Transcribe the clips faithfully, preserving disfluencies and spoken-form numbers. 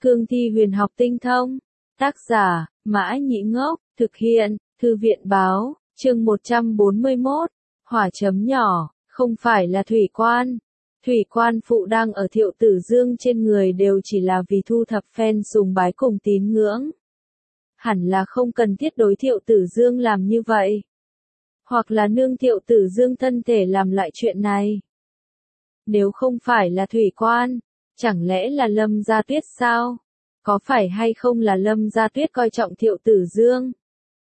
Cương thi huyền học tinh thông. Tác giả, Mã Nhĩ Ngốc, thực hiện, Thư viện Báo, chương một trăm bốn mươi mốt, hỏa chấm nhỏ, không phải là thủy quan. Thủy quan phụ đang ở Thiệu Tử Dương trên người đều chỉ là vì thu thập fan sùng bái cùng tín ngưỡng. Hẳn là không cần thiết đối Thiệu Tử Dương làm như vậy. Hoặc là nương Thiệu Tử Dương thân thể làm lại chuyện này. Nếu không phải là thủy quan, chẳng lẽ là Lâm Gia Tuyết sao? Có phải hay không là Lâm Gia Tuyết coi trọng Thiệu Tử Dương?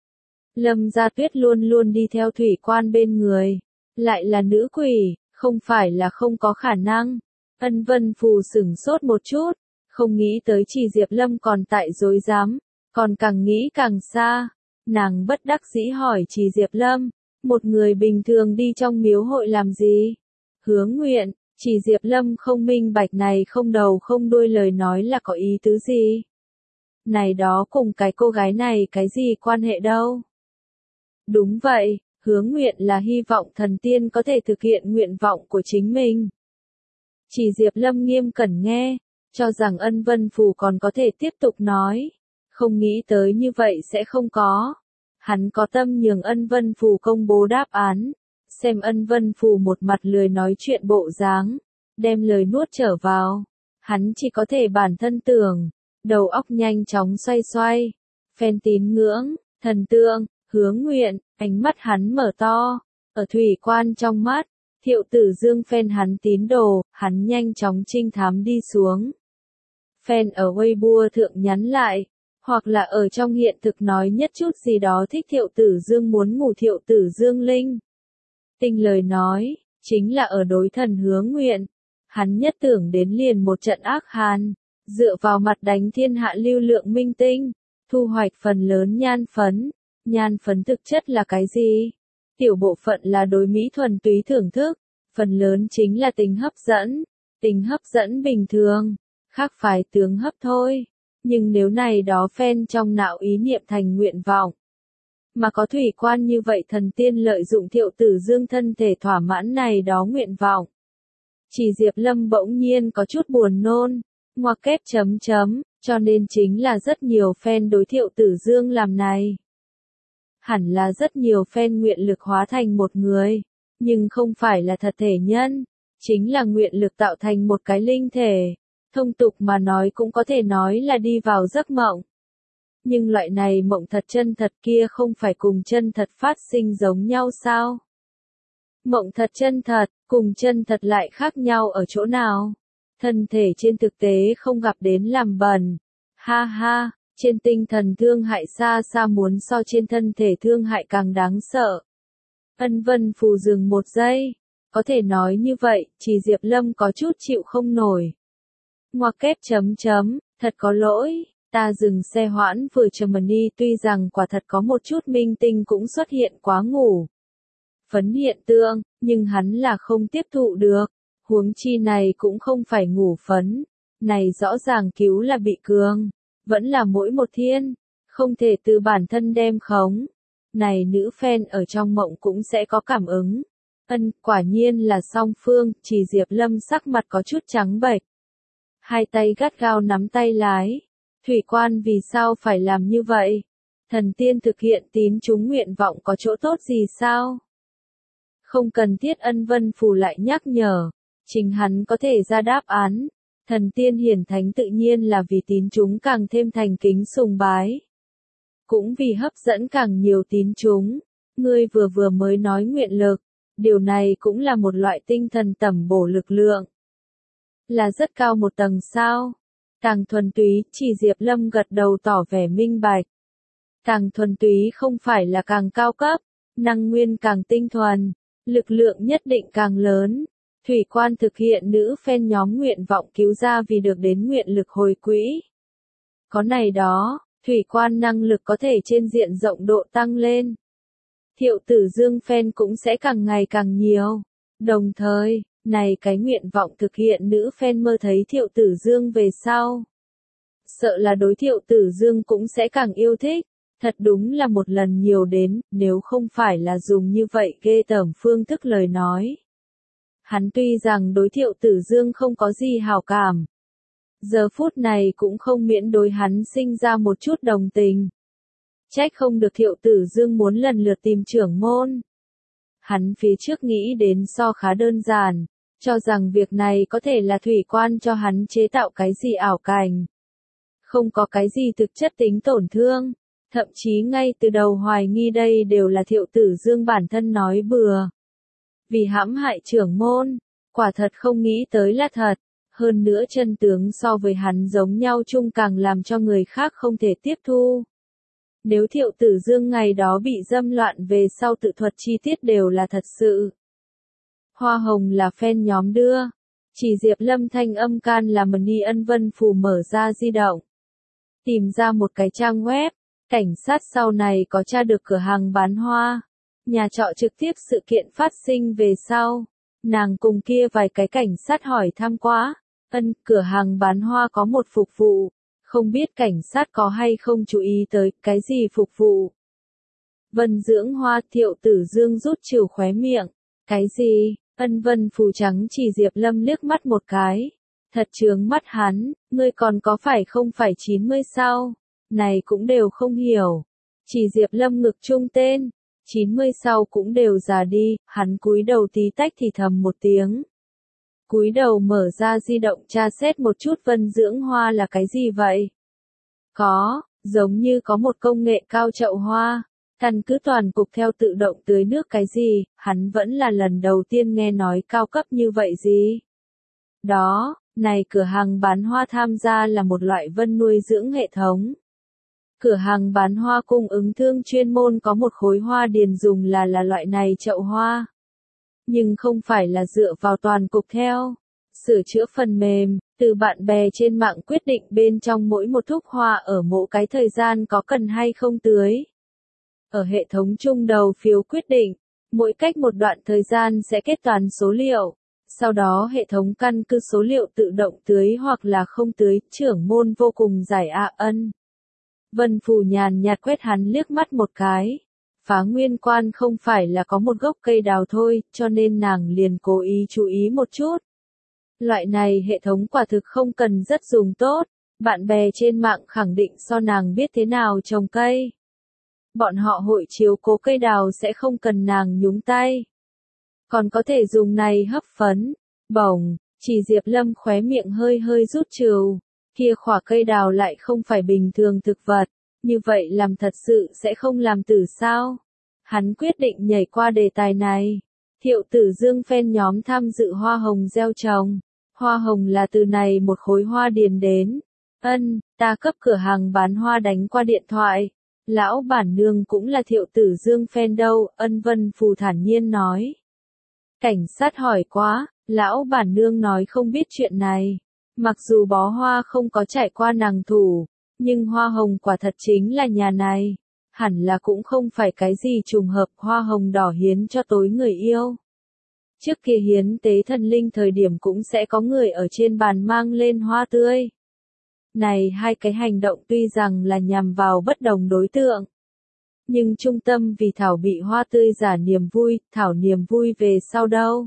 Lâm Gia Tuyết luôn luôn đi theo thủy quan bên người. Lại là nữ quỷ, không phải là không có khả năng. Ân Vân Phù sửng sốt một chút, không nghĩ tới Chỉ Diệp Lâm còn tại dối dám, còn càng nghĩ càng xa. Nàng bất đắc dĩ hỏi Chỉ Diệp Lâm, một người bình thường đi trong miếu hội làm gì? Hướng nguyện. Chỉ Diệp Lâm không minh bạch này không đầu không đuôi lời nói là có ý tứ gì. Này đó cùng cái cô gái này cái gì quan hệ đâu. Đúng vậy, hướng nguyện là hy vọng thần tiên có thể thực hiện nguyện vọng của chính mình. Chỉ Diệp Lâm nghiêm cẩn nghe, cho rằng Ân Vân Phù còn có thể tiếp tục nói. Không nghĩ tới như vậy sẽ không có. Hắn có tâm nhường Ân Vân Phù công bố đáp án. Xem Ân Vân Phù một mặt lười nói chuyện bộ dáng, đem lời nuốt trở vào. Hắn chỉ có thể bản thân tưởng, đầu óc nhanh chóng xoay xoay. Phen tín ngưỡng, thần tượng, hướng nguyện, ánh mắt hắn mở to. Ở thủy quan trong mắt, Thiệu Tử Dương phen hắn tín đồ, hắn nhanh chóng trinh thám đi xuống. Phen ở Weibo thượng nhắn lại, hoặc là ở trong hiện thực nói nhất chút gì đó thích Thiệu Tử Dương muốn ngủ Thiệu Tử Dương linh. Tinh lời nói, chính là ở đối thần hướng nguyện. Hắn nhất tưởng đến liền một trận ác hàn, dựa vào mặt đánh thiên hạ lưu lượng minh tinh, thu hoạch phần lớn nhan phấn. Nhan phấn thực chất là cái gì? Tiểu bộ phận là đối mỹ thuần túy thưởng thức, phần lớn chính là tính hấp dẫn. Tính hấp dẫn bình thường, khác phái tướng hấp thôi. Nhưng nếu này đó fan trong não ý niệm thành nguyện vọng, mà có thủy quan như vậy thần tiên lợi dụng Thiệu Tử Dương thân thể thỏa mãn này đó nguyện vọng. Chỉ Diệp Lâm bỗng nhiên có chút buồn nôn, ngoặc kép chấm chấm, cho nên chính là rất nhiều fan đối Thiệu Tử Dương làm này. Hẳn là rất nhiều fan nguyện lực hóa thành một người, nhưng không phải là thật thể nhân, chính là nguyện lực tạo thành một cái linh thể. Thông tục mà nói cũng có thể nói là đi vào giấc mộng. Nhưng loại này mộng thật chân thật kia không phải cùng chân thật phát sinh giống nhau sao? Mộng thật chân thật, cùng chân thật lại khác nhau ở chỗ nào? Thân thể trên thực tế không gặp đến làm bẩn. Ha ha, trên tinh thần thương hại xa xa muốn so trên thân thể thương hại càng đáng sợ. Ân Vân Phù dừng một giây. Có thể nói như vậy, Chỉ Diệp Lâm có chút chịu không nổi. Ngoặc kép chấm chấm, thật có lỗi. Ta dừng xe hoãn vừa Germany tuy rằng quả thật có một chút minh tinh cũng xuất hiện quá ngủ phấn hiện tượng, nhưng hắn là không tiếp thụ được. Huống chi này cũng không phải ngủ phấn. Này rõ ràng cứu là bị cường. Vẫn là mỗi một thiên. Không thể từ bản thân đem khống. Này nữ fan ở trong mộng cũng sẽ có cảm ứng. Ân, quả nhiên là song phương. Chỉ Diệp Lâm sắc mặt có chút trắng bệch. Hai tay gắt gao nắm tay lái. Thủy quan vì sao phải làm như vậy? Thần tiên thực hiện tín chúng nguyện vọng có chỗ tốt gì sao? Không cần thiết Ân Vân Phù lại nhắc nhở. Chính hắn có thể ra đáp án. Thần tiên hiển thánh tự nhiên là vì tín chúng càng thêm thành kính sùng bái. Cũng vì hấp dẫn càng nhiều tín chúng. Ngươi vừa vừa mới nói nguyện lực. Điều này cũng là một loại tinh thần tẩm bổ lực lượng. Là rất cao một tầng sao? Càng thuần túy, Chỉ Diệp Lâm gật đầu tỏ vẻ minh bạch. Càng thuần túy không phải là càng cao cấp, năng nguyên càng tinh thuần, lực lượng nhất định càng lớn. Thủy quan thực hiện nữ fan nhóm nguyện vọng cứu ra vì được đến nguyện lực hồi quỹ. Có này đó, thủy quan năng lực có thể trên diện rộng độ tăng lên. Thiệu Tử Dương fan cũng sẽ càng ngày càng nhiều. Đồng thời, này cái nguyện vọng thực hiện nữ fan mơ thấy Thiệu Tử Dương về sau. Sợ là đối Thiệu Tử Dương cũng sẽ càng yêu thích. Thật đúng là một lần nhiều đến, nếu không phải là dùng như vậy ghê tởm phương thức lời nói. Hắn tuy rằng đối Thiệu Tử Dương không có gì hảo cảm. giờ phút này cũng không miễn đối hắn sinh ra một chút đồng tình. Trách không được Thiệu Tử Dương muốn lần lượt tìm trưởng môn. Hắn phía trước nghĩ đến so khá đơn giản, cho rằng việc này có thể là thủy quan cho hắn chế tạo cái gì ảo cảnh. Không có cái gì thực chất tính tổn thương, thậm chí ngay từ đầu hoài nghi đây đều là Thiệu Tử Dương bản thân nói bừa. Vì hãm hại trưởng môn, quả thật không nghĩ tới là thật, hơn nữa chân tướng so với hắn giống nhau chung càng làm cho người khác không thể tiếp thu. Nếu Thiệu Tử Dương ngày đó bị dâm loạn về sau tự thuật chi tiết đều là thật sự. Hoa hồng là fan nhóm đưa. Chỉ Diệp Lâm thanh âm can là Mani Ân Vân Phù mở ra di động. Tìm ra một cái trang web. Cảnh sát sau này có tra được cửa hàng bán hoa. Nhà trọ trực tiếp sự kiện phát sinh về sau. Nàng cùng kia vài cái cảnh sát hỏi thăm quá. Ân, cửa hàng bán hoa có một phục vụ. Không biết cảnh sát có hay không chú ý tới cái gì phục vụ. Vân dưỡng hoa Thiệu Tử Dương rút trừ khóe miệng. Cái gì? Ân Vân Phù trắng chỉ Diệp Lâm liếc mắt một cái. Thật chướng mắt hắn, ngươi còn có phải không phải chín mươi sao? Này cũng đều không hiểu. Chỉ Diệp Lâm ngực trung tên. chín mươi sau cũng đều già đi, hắn cúi đầu tí tách thì thầm một tiếng. Cúi đầu mở ra di động tra xét một chút Vân dưỡng hoa là cái gì vậy? Có, giống như có một công nghệ cao chậu hoa. Căn cứ toàn cục theo tự động tưới nước cái gì, hắn vẫn là lần đầu tiên nghe nói cao cấp như vậy gì. Đó, này cửa hàng bán hoa tham gia là một loại vân nuôi dưỡng hệ thống. Cửa hàng bán hoa cung ứng thương chuyên môn có một khối hoa điền dùng là là loại này chậu hoa. Nhưng không phải là dựa vào toàn cục theo. Sửa chữa phần mềm, từ bạn bè trên mạng quyết định bên trong mỗi một thúc hoa ở mỗi cái thời gian có cần hay không tưới. Ở hệ thống trung đầu phiếu quyết định, mỗi cách một đoạn thời gian sẽ kết toán số liệu. Sau đó hệ thống căn cứ số liệu tự động tưới hoặc là không tưới, trưởng môn vô cùng giải ạ ân. Vân Phù nhàn nhạt quét hắn liếc mắt một cái. Phá Nguyên Quan không phải là có một gốc cây đào thôi, cho nên nàng liền cố ý chú ý một chút. Loại này hệ thống quả thực không cần rất dùng tốt, bạn bè trên mạng khẳng định so nàng biết thế nào trồng cây. Bọn họ hội chiếu cố cây đào sẽ không cần nàng nhúng tay. Còn có thể dùng này hấp phấn, bổng, chỉ Diệp Lâm khóe miệng hơi hơi rút trừ. Kia khỏa cây đào lại không phải bình thường thực vật, như vậy làm thật sự sẽ không làm tử sao. Hắn quyết định nhảy qua đề tài này. Thiệu Tử Dương fan nhóm tham dự hoa hồng gieo trồng. Hoa hồng là từ này một khối hoa điền đến. Ân, ta cấp cửa hàng bán hoa đánh qua điện thoại. Lão bản nương cũng là Thiệu Tử Dương fan đâu, Ân Vân Phù thản nhiên nói. Cảnh sát hỏi quá, lão bản nương nói không biết chuyện này. Mặc dù bó hoa không có trải qua nàng thủ, nhưng hoa hồng quả thật chính là nhà này. Hẳn là cũng không phải cái gì trùng hợp hoa hồng đỏ hiến cho tối người yêu. Trước kia hiến tế thần linh thời điểm cũng sẽ có người ở trên bàn mang lên hoa tươi. Này hai cái hành động tuy rằng là nhằm vào bất đồng đối tượng. Nhưng trung tâm vì Thảo bị hoa tươi giả niềm vui, Thảo niềm vui về sau đâu.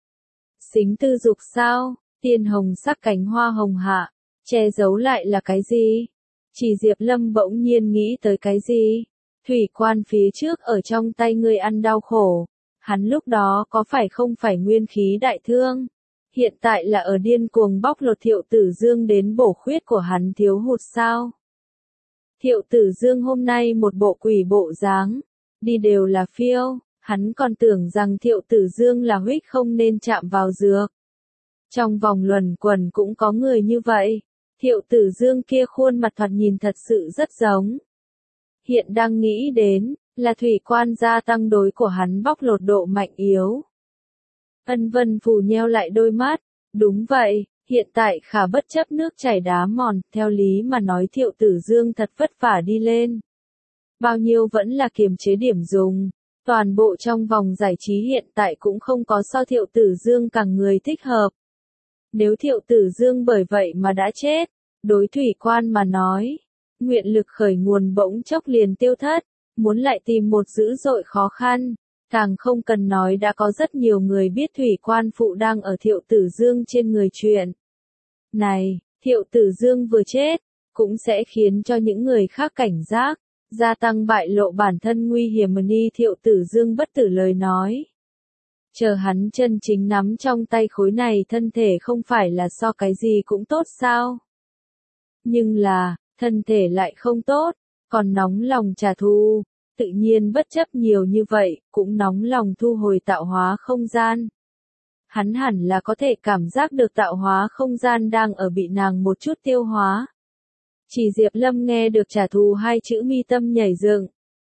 Xính tư dục sao, tiên hồng sắc cánh hoa hồng hạ, che giấu lại là cái gì? Chỉ Diệp Lâm bỗng nhiên nghĩ tới cái gì? Thủy quan phía trước ở trong tay người ăn đau khổ. Hắn lúc đó có phải không phải nguyên khí đại thương? Hiện tại là ở điên cuồng bóc lột Thiệu Tử Dương đến bổ khuyết của hắn thiếu hụt sao? Thiệu Tử Dương hôm nay một bộ quỷ bộ dáng, đi đều là phiêu, hắn còn tưởng rằng Thiệu Tử Dương là huyết không nên chạm vào dược. Trong vòng luẩn quẩn cũng có người như vậy, Thiệu Tử Dương kia khuôn mặt thoạt nhìn thật sự rất giống. Hiện đang nghĩ đến, là thủy quan gia tăng đối của hắn bóc lột độ mạnh yếu. Ân Vân Phù nheo lại đôi mắt, đúng vậy, hiện tại khả bất chấp nước chảy đá mòn, theo lý mà nói Thiệu Tử Dương thật vất vả đi lên. Bao nhiêu vẫn là kiềm chế điểm dùng, toàn bộ trong vòng giải trí hiện tại cũng không có so Thiệu Tử Dương càng người thích hợp. Nếu Thiệu Tử Dương bởi vậy mà đã chết, đối thủy quan mà nói, nguyện lực khởi nguồn bỗng chốc liền tiêu thất, muốn lại tìm một dữ dội khó khăn. Càng không cần nói đã có rất nhiều người biết thủy quan phụ đang ở Thiệu Tử Dương trên người chuyện. Này, Thiệu Tử Dương vừa chết, cũng sẽ khiến cho những người khác cảnh giác, gia tăng bại lộ bản thân nguy hiểm. Ni Thiệu Tử Dương bất tử lời nói. Chờ hắn chân chính nắm trong tay khối này thân thể không phải là so cái gì cũng tốt sao? Nhưng là, thân thể lại không tốt, còn nóng lòng trả thù, tự nhiên bất chấp nhiều như vậy, cũng nóng lòng thu hồi tạo hóa không gian. Hắn hẳn là có thể cảm giác được tạo hóa không gian đang ở bị nàng một chút tiêu hóa. Chỉ Diệp Lâm nghe được trả thù hai chữ mi tâm nhảy dựng.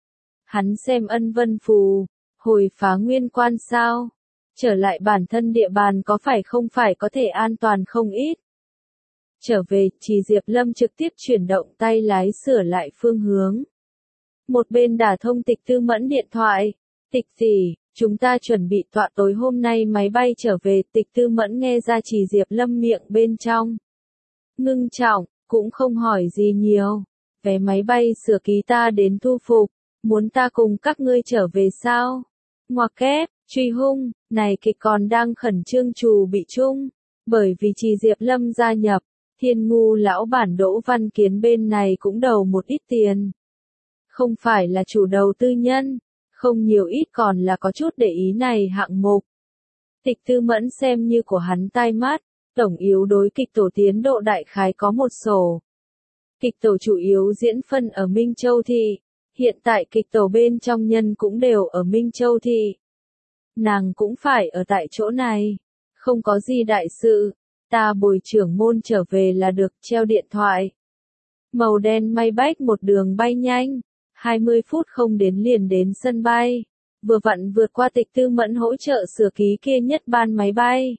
Hắn xem ân vân phù, hồi phá nguyên quan sao? Trở lại bản thân địa bàn có phải không phải có thể an toàn không ít. Trở về, Chỉ Diệp Lâm trực tiếp chuyển động tay lái sửa lại phương hướng. Một bên đả thông Tịch Tư Mẫn điện thoại. Tịch tỷ, chúng ta chuẩn bị tọa tối hôm nay máy bay trở về. Tịch Tư Mẫn nghe ra Chỉ Diệp Lâm miệng bên trong. Ngưng trọng, cũng không hỏi gì nhiều. Vé máy bay sửa ký ta đến thu phục, muốn ta cùng các ngươi trở về sao? Ngoặc kép, truy hung, này kịch còn đang khẩn trương trù bị chung. Bởi vì Chỉ Diệp Lâm gia nhập, Thiên Ngu lão bản Đỗ Văn Kiến bên này cũng đầu một ít tiền. Không phải là chủ đầu tư nhân, không nhiều ít còn là có chút để ý này hạng mục. Tịch Tư Mẫn xem như của hắn tai mắt, tổng yếu đối kịch tổ tiến độ đại khái có một sổ. Kịch tổ chủ yếu diễn phân ở Minh Châu Thị, hiện tại kịch tổ bên trong nhân cũng đều ở Minh Châu Thị. Nàng cũng phải ở tại chỗ này, không có gì đại sự, ta bồi trưởng môn trở về là được. Treo điện thoại. Màu đen may bách một đường bay nhanh, hai mươi phút không đến liền đến sân bay, vừa vặn vượt qua Tịch Tư Mẫn hỗ trợ sửa ký kia nhất ban máy bay.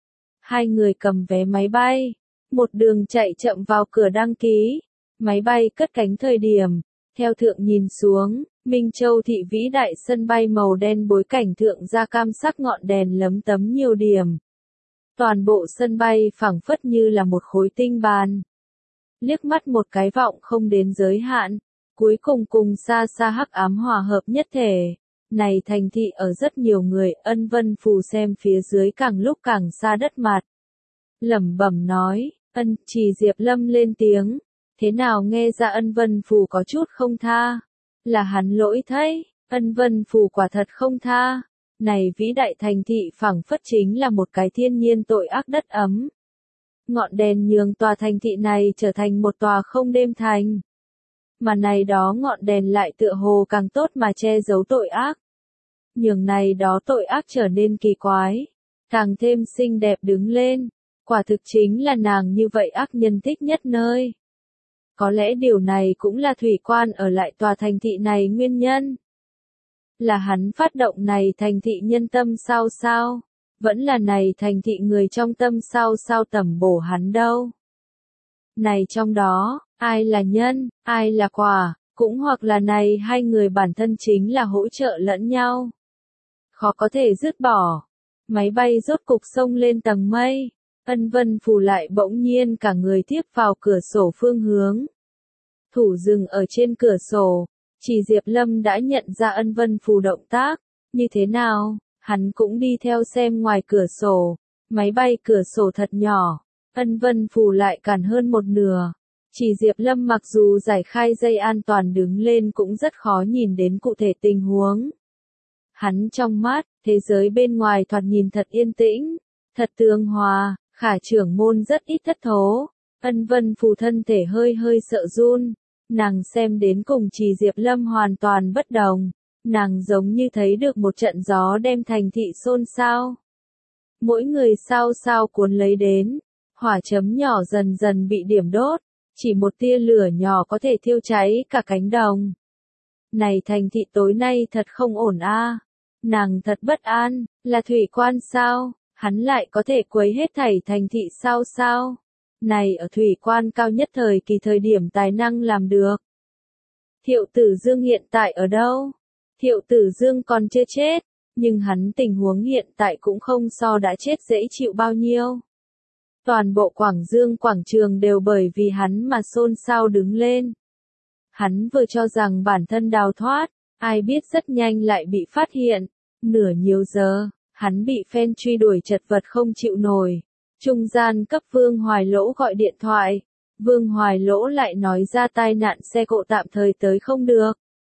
Hai người cầm vé máy bay, một đường chạy chậm vào cửa đăng ký, máy bay cất cánh thời điểm, theo thượng nhìn xuống, Minh Châu Thị vĩ đại sân bay màu đen bối cảnh thượng ra cam sắc ngọn đèn lấm tấm nhiều điểm. Toàn bộ sân bay phẳng phất như là một khối tinh bàn. Liếc mắt một cái vọng không đến giới hạn, cuối cùng cùng xa xa hắc ám hòa hợp nhất thể. Này thành thị ở rất nhiều người, ân vân phù xem phía dưới càng lúc càng xa đất mặt. Lẩm bẩm nói, ân, Chỉ Diệp Lâm lên tiếng. Thế nào nghe ra ân vân phù có chút không tha? Là hắn lỗi thấy, ân vân phù quả thật không tha. Này vĩ đại thành thị phẳng phất chính là một cái thiên nhiên tội ác đất ấm. Ngọn đèn nhường tòa thành thị này trở thành một tòa không đêm thành. Mà này đó ngọn đèn lại tựa hồ càng tốt mà che giấu tội ác. Nhường này đó tội ác trở nên kỳ quái, càng thêm xinh đẹp đứng lên. Quả thực chính là nàng như vậy ác nhân thích nhất nơi. Có lẽ điều này cũng là Thủy Quan ở lại tòa thành thị này nguyên nhân. Là hắn phát động này thành thị nhân tâm sao sao? Vẫn là này thành thị người trong tâm sao sao tẩm bổ hắn đâu? Này trong đó, ai là nhân, ai là quả, cũng hoặc là này hai người bản thân chính là hỗ trợ lẫn nhau. Khó có thể dứt bỏ. Máy bay rốt cục xông lên tầng mây. Ân vân phù lại bỗng nhiên cả người tiếp vào cửa sổ phương hướng. Thủ dừng ở trên cửa sổ. Chỉ Diệp Lâm đã nhận ra ân vân phù động tác. Như thế nào, hắn cũng đi theo xem ngoài cửa sổ. Máy bay cửa sổ thật nhỏ. Ân vân phù lại cản hơn một nửa. Chỉ Diệp Lâm mặc dù giải khai dây an toàn đứng lên cũng rất khó nhìn đến cụ thể tình huống. Hắn trong mắt, thế giới bên ngoài thoạt nhìn thật yên tĩnh, thật tương hòa, Khả trưởng môn rất ít thất thố. Ân vân phù thân thể hơi hơi sợ run. Nàng xem đến cùng Chỉ Diệp Lâm hoàn toàn bất đồng. Nàng giống như thấy được một trận gió đem thành thị xôn xao. Mỗi người sao sao cuốn lấy đến. Hỏa chấm nhỏ dần dần bị điểm đốt. Chỉ một tia lửa nhỏ có thể thiêu cháy cả cánh đồng. Này thành thị tối nay thật không ổn a. Nàng thật bất an, là Thủy Quan sao? Hắn lại có thể quấy hết thảy thành thị sao sao? Này ở Thủy Quan cao nhất thời kỳ thời điểm tài năng làm được. Thiệu Tử Dương hiện tại ở đâu? Thiệu Tử Dương còn chưa chết, nhưng hắn tình huống hiện tại cũng không so đã chết dễ chịu bao nhiêu. Toàn bộ Quảng Dương quảng trường đều bởi vì hắn mà xôn xao đứng lên. Hắn vừa cho rằng bản thân đào thoát, ai biết rất nhanh lại bị phát hiện. Nửa nhiều giờ, hắn bị fan truy đuổi chật vật không chịu nổi. Trung gian cấp Vương Hoài Lỗ gọi điện thoại. Vương Hoài Lỗ lại nói ra tai nạn xe cộ tạm thời tới không được.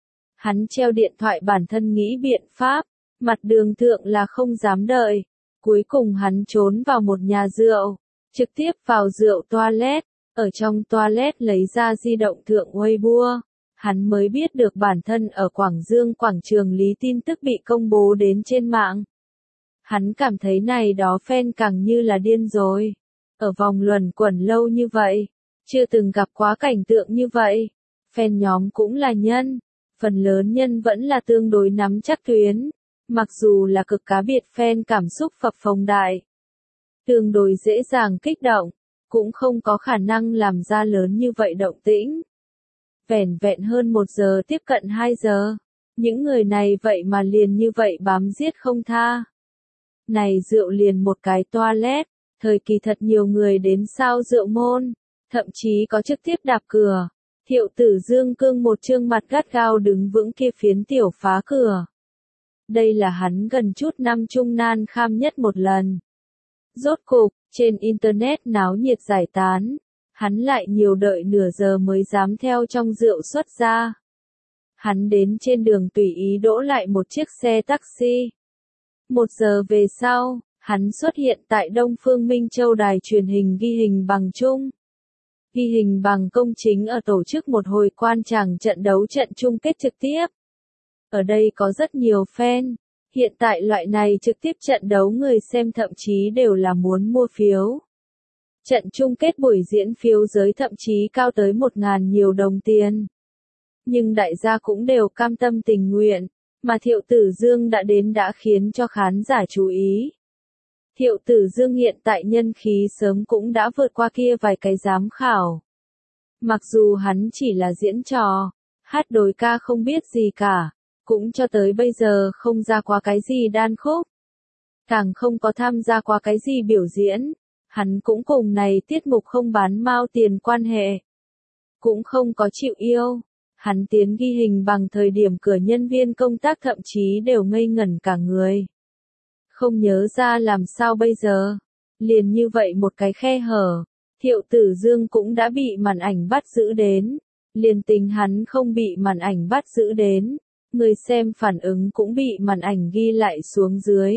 Hắn treo điện thoại bản thân nghĩ biện pháp, mặt đường thượng là không dám đợi. Cuối cùng hắn trốn vào một nhà rượu, trực tiếp vào rượu toilet, ở trong toilet lấy ra di động thượng Weibo. Hắn mới biết được bản thân ở Quảng Dương quảng trường Lý tin tức bị công bố đến trên mạng. Hắn cảm thấy này đó fan càng như là điên rồi. Ở vòng luẩn quẩn lâu như vậy, chưa từng gặp quá cảnh tượng như vậy. Fan nhóm cũng là nhân, phần lớn nhân vẫn là tương đối nắm chắc tuyến, mặc dù là cực cá biệt fan cảm xúc phập phồng đại. Tương đối dễ dàng kích động, cũng không có khả năng làm ra lớn như vậy động tĩnh. Vẻn vẹn hơn một giờ tiếp cận hai giờ, những người này vậy mà liền như vậy bám giết không tha. Này rượu liền một cái toilet, thời kỳ thật nhiều người đến sao rượu môn, thậm chí có trực tiếp đạp cửa. Thiệu Tử Dương cương một trương mặt gắt gao đứng vững kia phiến tiểu phá cửa. Đây là hắn gần chút năm trung nan kham nhất một lần. Rốt cục, trên internet náo nhiệt giải tán, hắn lại nhiều đợi nửa giờ mới dám theo trong rượu xuất ra. Hắn đến trên đường tùy ý đỗ lại một chiếc xe taxi. Một giờ về sau, hắn xuất hiện tại Đông Phương Minh Châu đài truyền hình ghi hình bằng chung. Ghi hình bằng công chính ở tổ chức một hồi quan tràng trận đấu trận chung kết trực tiếp. Ở đây có rất nhiều fan. Hiện tại loại này trực tiếp trận đấu người xem thậm chí đều là muốn mua phiếu. Trận chung kết buổi diễn phiếu giới thậm chí cao tới một ngàn nhiều đồng tiền. Nhưng đại gia cũng đều cam tâm tình nguyện, mà Thiệu Tử Dương đã đến đã khiến cho khán giả chú ý. Thiệu Tử Dương hiện tại nhân khí sớm cũng đã vượt qua kia vài cái giám khảo. Mặc dù hắn chỉ là diễn trò, hát đối ca không biết gì cả, cũng cho tới bây giờ không ra qua cái gì đan khúc. Càng không có tham gia qua cái gì biểu diễn, hắn cũng cùng này tiết mục không bán mao tiền quan hệ. Cũng không có chịu yêu, hắn tiến ghi hình bằng thời điểm cửa nhân viên công tác thậm chí đều ngây ngẩn cả người. Không nhớ ra làm sao bây giờ. Liền như vậy một cái khe hở, Thiệu Tử Dương cũng đã bị màn ảnh bắt giữ đến. Liền tình hắn không bị màn ảnh bắt giữ đến, người xem phản ứng cũng bị màn ảnh ghi lại xuống dưới.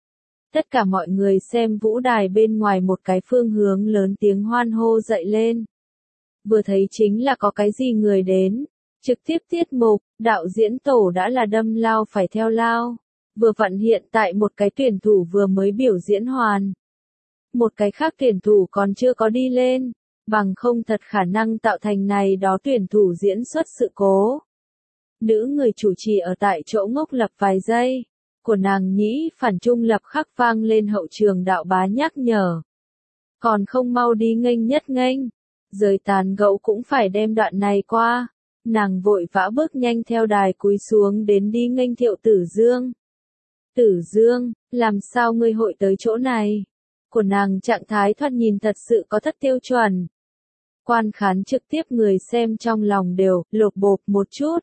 Tất cả mọi người xem vũ đài bên ngoài một cái phương hướng lớn tiếng hoan hô dậy lên. Vừa thấy chính là có cái gì người đến. Trực tiếp tiết mục, đạo diễn tổ đã là đâm lao phải theo lao. Vừa vặn hiện tại một cái tuyển thủ vừa mới biểu diễn hoàn. Một cái khác tuyển thủ còn chưa có đi lên, bằng không thật khả năng tạo thành này đó tuyển thủ diễn xuất sự cố. Nữ người chủ trì ở tại chỗ ngốc lập vài giây, của nàng nhĩ phản trung lập khắc vang lên hậu trường đạo bá nhắc nhở. Còn không mau đi nghênh nhất nghênh, rời tàn gẫu cũng phải đem đoạn này qua. Nàng vội vã bước nhanh theo đài cúi xuống đến đi nghênh Thiệu Tử Dương. Tử Dương, làm sao ngươi hội tới chỗ này? Của nàng trạng thái thoạt nhìn thật sự có thất tiêu chuẩn. Quan khán trực tiếp người xem trong lòng đều lột bột một chút.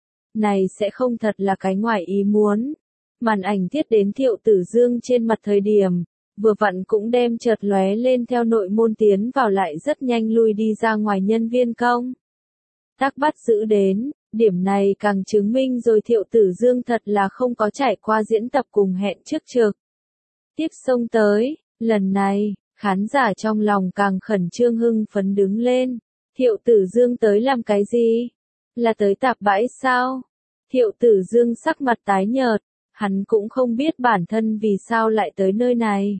Này sẽ không thật là cái ngoài ý muốn. Màn ảnh thiết đến Thiệu Tử Dương trên mặt thời điểm, vừa vặn cũng đem chợt lóe lên theo nội môn tiến vào lại rất nhanh lui đi ra ngoài nhân viên công tác bắt giữ đến. Điểm này càng chứng minh rồi Thiệu Tử Dương thật là không có trải qua diễn tập cùng hẹn trước trực. Tiếp xông tới, lần này, khán giả trong lòng càng khẩn trương hưng phấn đứng lên. Thiệu Tử Dương tới làm cái gì? Là tới tạp bãi sao? Thiệu Tử Dương sắc mặt tái nhợt, hắn cũng không biết bản thân vì sao lại tới nơi này.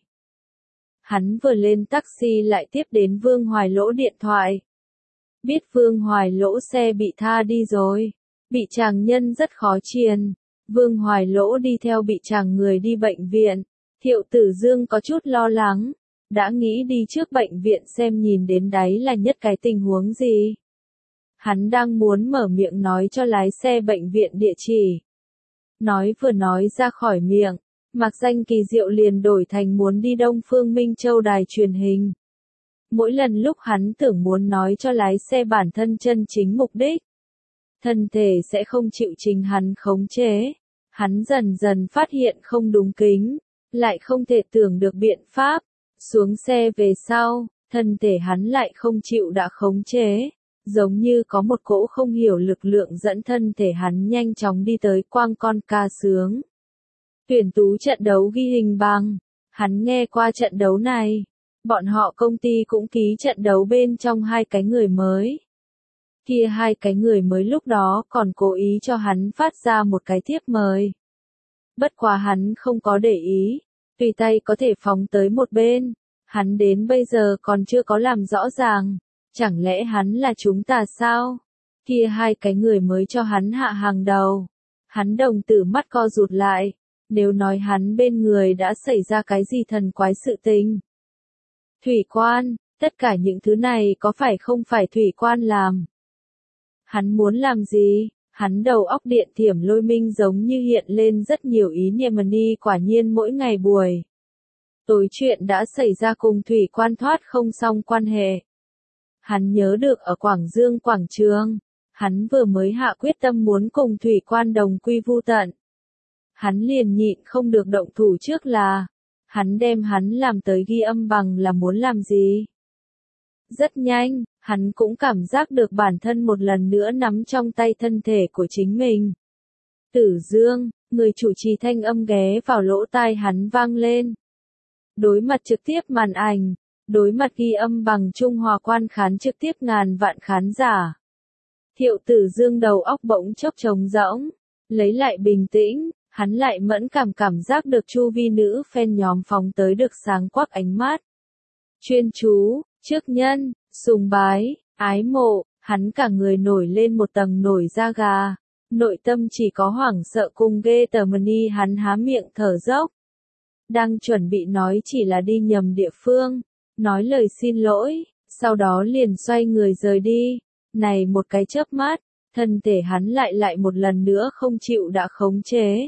Hắn vừa lên taxi lại tiếp đến Vương Hoài Lỗ điện thoại. Biết Vương Hoài Lỗ xe bị tha đi rồi. Bị chàng nhân rất khó triền. Vương Hoài Lỗ đi theo bị chàng người đi bệnh viện. Thiệu Tử Dương có chút lo lắng. Đã nghĩ đi trước bệnh viện xem nhìn đến đáy là nhất cái tình huống gì. Hắn đang muốn mở miệng nói cho lái xe bệnh viện địa chỉ. Nói vừa nói ra khỏi miệng, Mạc Danh Kỳ Diệu liền đổi thành muốn đi Đông Phương Minh Châu đài truyền hình. Mỗi lần lúc hắn tưởng muốn nói cho lái xe bản thân chân chính mục đích, thân thể sẽ không chịu chính hắn khống chế. Hắn dần dần phát hiện không đúng kính, lại không thể tưởng được biện pháp. Xuống xe về sau, thân thể hắn lại không chịu đã khống chế, giống như có một cỗ không hiểu lực lượng dẫn thân thể hắn nhanh chóng đi tới quang con ca sướng. Tuyển tú trận đấu ghi hình bằng, hắn nghe qua trận đấu này, bọn họ công ty cũng ký trận đấu bên trong hai cái người mới. Kia hai cái người mới lúc đó còn cố ý cho hắn phát ra một cái thiếp mời. Bất quá hắn không có để ý, tùy tay có thể phóng tới một bên, hắn đến bây giờ còn chưa có làm rõ ràng, chẳng lẽ hắn là chúng ta sao? Kia hai cái người mới cho hắn hạ hàng đầu, hắn đồng tử mắt co rụt lại, nếu nói hắn bên người đã xảy ra cái gì thần quái sự tình. Thủy quan, tất cả những thứ này có phải không phải thủy quan làm? Hắn muốn làm gì? Hắn đầu óc điện thiểm lôi minh giống như hiện lên rất nhiều ý niệm ni quả nhiên mỗi ngày buổi. Tối chuyện đã xảy ra cùng thủy quan thoát không xong quan hệ. Hắn nhớ được ở Quảng Dương Quảng Trường, hắn vừa mới hạ quyết tâm muốn cùng thủy quan đồng quy vu tận. Hắn liền nhịn không được động thủ trước là, hắn đem hắn làm tới ghi âm bằng là muốn làm gì. Rất nhanh, hắn cũng cảm giác được bản thân một lần nữa nắm trong tay thân thể của chính mình. Tử Dương, người chủ trì thanh âm ghé vào lỗ tai hắn vang lên. Đối mặt trực tiếp màn ảnh, đối mặt ghi âm bằng Trung Hòa quan khán trực tiếp ngàn vạn khán giả. Thiệu Tử Dương đầu óc bỗng chốc trống rỗng, lấy lại bình tĩnh, hắn lại mẫn cảm cảm giác được chu vi nữ fan nhóm phóng tới được sáng quắc ánh mắt. Chuyên chú, trước nhân, sùng bái, ái mộ, hắn cả người nổi lên một tầng nổi da gà, nội tâm chỉ có hoảng sợ cùng ghê tởm ni hắn há miệng thở dốc. Đang chuẩn bị nói chỉ là đi nhầm địa phương, nói lời xin lỗi, sau đó liền xoay người rời đi, này một cái chớp mắt, thân thể hắn lại lại một lần nữa không chịu đã khống chế.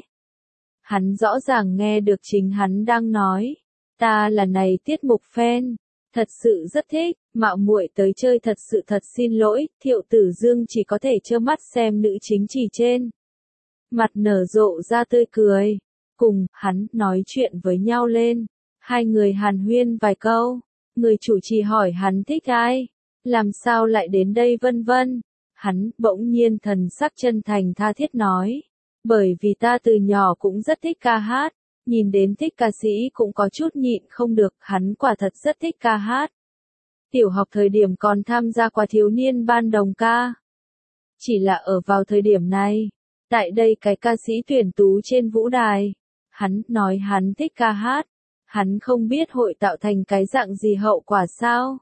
Hắn rõ ràng nghe được chính hắn đang nói, ta là này tiết mục fan. Thật sự rất thích, mạo muội tới chơi thật sự thật xin lỗi, Thiệu Tử Dương chỉ có thể trơ mắt xem nữ chính chỉ trên. Mặt nở rộ ra tươi cười, cùng, hắn, nói chuyện với nhau lên, hai người hàn huyên vài câu, người chủ trì hỏi hắn thích ai, làm sao lại đến đây vân vân, hắn, bỗng nhiên thần sắc chân thành tha thiết nói, bởi vì ta từ nhỏ cũng rất thích ca hát. Nhìn đến thích ca sĩ cũng có chút nhịn không được, hắn quả thật rất thích ca hát. Tiểu học thời điểm còn tham gia qua thiếu niên ban đồng ca. Chỉ là ở vào thời điểm này, tại đây cái ca sĩ tuyển tú trên vũ đài, hắn nói hắn thích ca hát, hắn không biết hội tạo thành cái dạng gì hậu quả sao.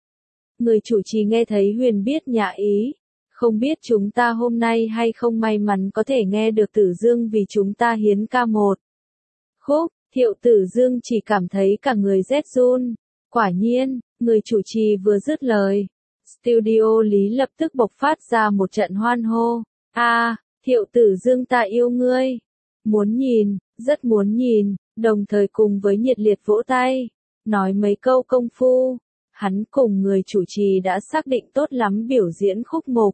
Người chủ trì nghe thấy Huyền biết nhã ý, không biết chúng ta hôm nay hay không may mắn có thể nghe được Tử Dương vì chúng ta hiến ca một. Khúc, Thiệu Tử Dương chỉ cảm thấy cả người rét run. Quả nhiên, người chủ trì vừa dứt lời, studio Lý lập tức bộc phát ra một trận hoan hô. A, à, Thiệu Tử Dương ta yêu ngươi. Muốn nhìn, rất muốn nhìn, đồng thời cùng với nhiệt liệt vỗ tay, nói mấy câu công phu. Hắn cùng người chủ trì đã xác định tốt lắm biểu diễn khúc mục.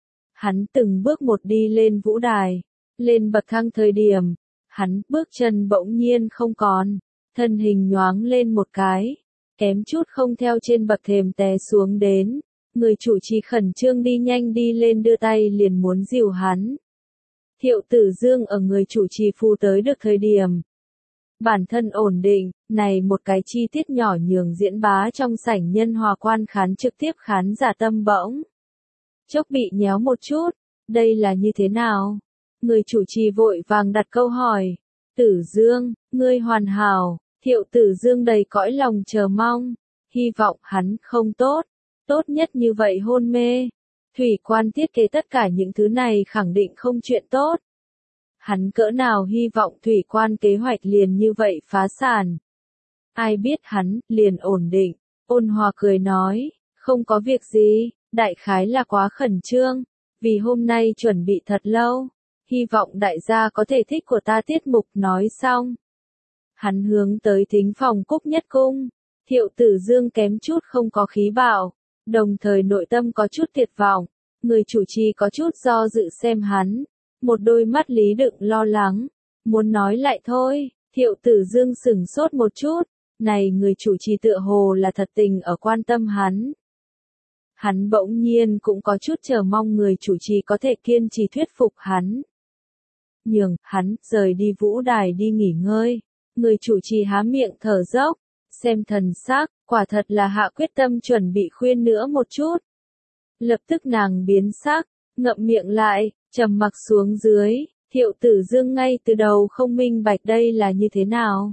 Hắn từng bước một đi lên vũ đài, lên bậc thang thời điểm. Hắn bước chân bỗng nhiên không còn, thân hình nhoáng lên một cái, kém chút không theo trên bậc thềm té xuống đến, người chủ trì khẩn trương đi nhanh đi lên đưa tay liền muốn dìu hắn. Thiệu Tử Dương ở người chủ trì phu tới được thời điểm. Bản thân ổn định, này một cái chi tiết nhỏ nhường diễn bá trong sảnh nhân hòa quan khán trực tiếp khán giả tâm bỗng. Chốc bị nhéo một chút, đây là như thế nào? Người chủ trì vội vàng đặt câu hỏi. Tử Dương, ngươi hoàn hảo. Thiệu Tử Dương đầy cõi lòng chờ mong. Hy vọng hắn không tốt. Tốt nhất như vậy hôn mê. Thủy quan thiết kế tất cả những thứ này khẳng định không chuyện tốt. Hắn cỡ nào hy vọng thủy quan kế hoạch liền như vậy phá sản. Ai biết hắn, liền ổn định. Ôn hòa cười nói, không có việc gì, đại khái là quá khẩn trương. Vì hôm nay chuẩn bị thật lâu. Hy vọng đại gia có thể thích của ta tiết mục nói xong. Hắn hướng tới thính phòng Cúc Nhất Cung. Thiệu Tử Dương kém chút không có khí bạo, đồng thời nội tâm có chút tuyệt vọng. Người chủ trì có chút do dự xem hắn, một đôi mắt lý đựng lo lắng, muốn nói lại thôi. Thiệu Tử Dương sửng sốt một chút, Này người chủ trì tựa hồ là thật tình ở quan tâm hắn. Hắn bỗng nhiên cũng có chút chờ mong người chủ trì có thể kiên trì thuyết phục hắn. Nhường, hắn, rời đi vũ đài đi nghỉ ngơi. Người chủ trì há miệng thở dốc, xem thần sắc, quả thật là hạ quyết tâm chuẩn bị khuyên nữa một chút. Lập tức nàng biến sắc, ngậm miệng lại, trầm mặc xuống dưới, Thiệu Tử Dương ngay từ đầu không minh bạch đây là như thế nào.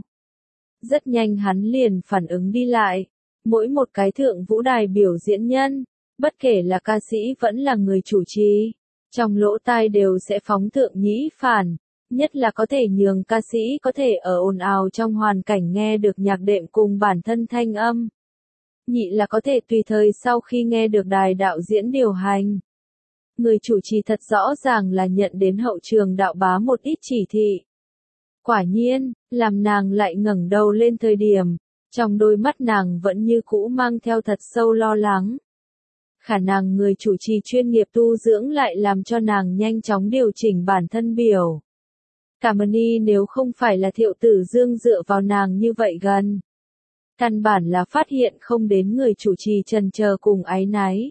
Rất nhanh hắn liền phản ứng đi lại, mỗi một cái thượng vũ đài biểu diễn nhân, bất kể là ca sĩ vẫn là người chủ trì, trong lỗ tai đều sẽ phóng thượng nhĩ phản, nhất là có thể nhường ca sĩ có thể ở ồn ào trong hoàn cảnh nghe được nhạc đệm cùng bản thân thanh âm. Nhị là có thể tùy thời sau khi nghe được đài đạo diễn điều hành. Người chủ trì thật rõ ràng là nhận đến hậu trường đạo bá một ít chỉ thị. Quả nhiên, làm nàng lại ngẩng đầu lên thời điểm, trong đôi mắt nàng vẫn như cũ mang theo thật sâu lo lắng. Khả năng người chủ trì chuyên nghiệp tu dưỡng lại làm cho nàng nhanh chóng điều chỉnh bản thân biểu. Cảm ơn y nếu không phải là Thiệu Tử Dương dựa vào nàng như vậy gần. Căn bản là phát hiện không đến người chủ trì trần chờ cùng áy náy.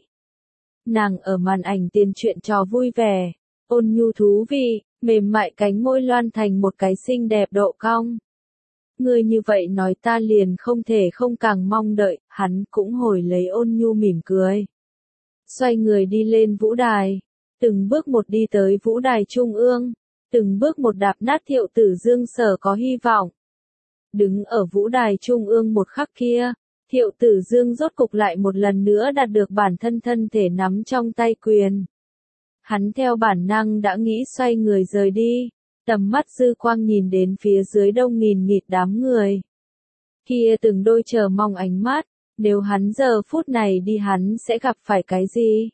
Nàng ở màn ảnh tiền truyện trò vui vẻ, ôn nhu thú vị, mềm mại cánh môi loan thành một cái xinh đẹp độ cong. Người như vậy nói ta liền không thể không càng mong đợi, hắn cũng hồi lấy ôn nhu mỉm cười. Xoay người đi lên vũ đài, từng bước một đi tới vũ đài trung ương, từng bước một đạp nát Thiệu Tử Dương sở có hy vọng. Đứng ở vũ đài trung ương một khắc kia, Thiệu Tử Dương rốt cục lại một lần nữa đạt được bản thân thân thể nắm trong tay quyền. Hắn theo bản năng đã nghĩ xoay người rời đi, tầm mắt dư quang nhìn đến phía dưới đông nghìn nghịt đám người. Kia từng đôi chờ mong ánh mắt, nếu hắn giờ phút này đi hắn sẽ gặp phải cái gì?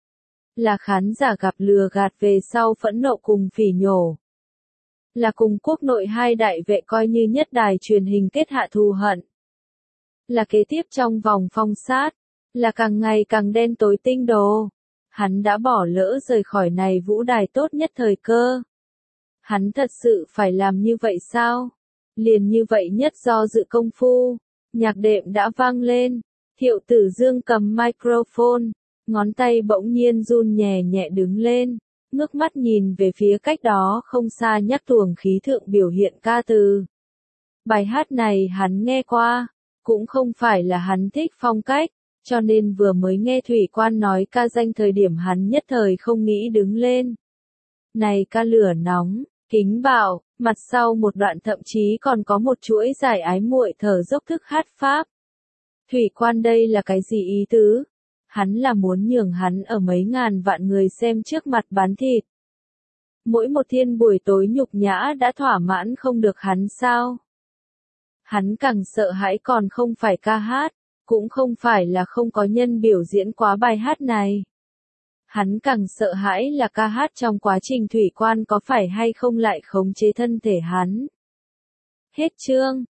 Là khán giả gặp lừa gạt về sau phẫn nộ cùng phỉ nhổ. Là cùng quốc nội hai đại vệ coi như nhất đài truyền hình kết hạ thù hận. Là kế tiếp trong vòng phong sát. Là càng ngày càng đen tối tinh đồ. Hắn đã bỏ lỡ rời khỏi này vũ đài tốt nhất thời cơ. Hắn thật sự phải làm như vậy sao? Liền như vậy nhất do dự công phu. Nhạc đệm đã vang lên. Thiệu Tử Dương cầm microphone. Ngón tay bỗng nhiên run nhẹ nhẹ đứng lên. Ngước mắt nhìn về phía cách đó không xa nhắc tuồng khí thượng biểu hiện ca từ. Bài hát này hắn nghe qua. Cũng không phải là hắn thích phong cách. Cho nên vừa mới nghe Thủy Quan nói ca danh thời điểm hắn nhất thời không nghĩ đứng lên. Này ca lửa nóng, kính bạo, mặt sau một đoạn thậm chí còn có một chuỗi dài ái muội thở dốc thức hát pháp. Thủy Quan đây là cái gì ý tứ? Hắn là muốn nhường hắn ở mấy ngàn vạn người xem trước mặt bán thịt. Mỗi một thiên buổi tối nhục nhã đã thỏa mãn không được hắn sao? Hắn càng sợ hãi còn không phải ca hát. Cũng không phải là không có nhân biểu diễn quá bài hát này. Hắn càng sợ hãi là ca hát trong quá trình Thủy Quan có phải hay không lại khống chế thân thể hắn. Hết chương.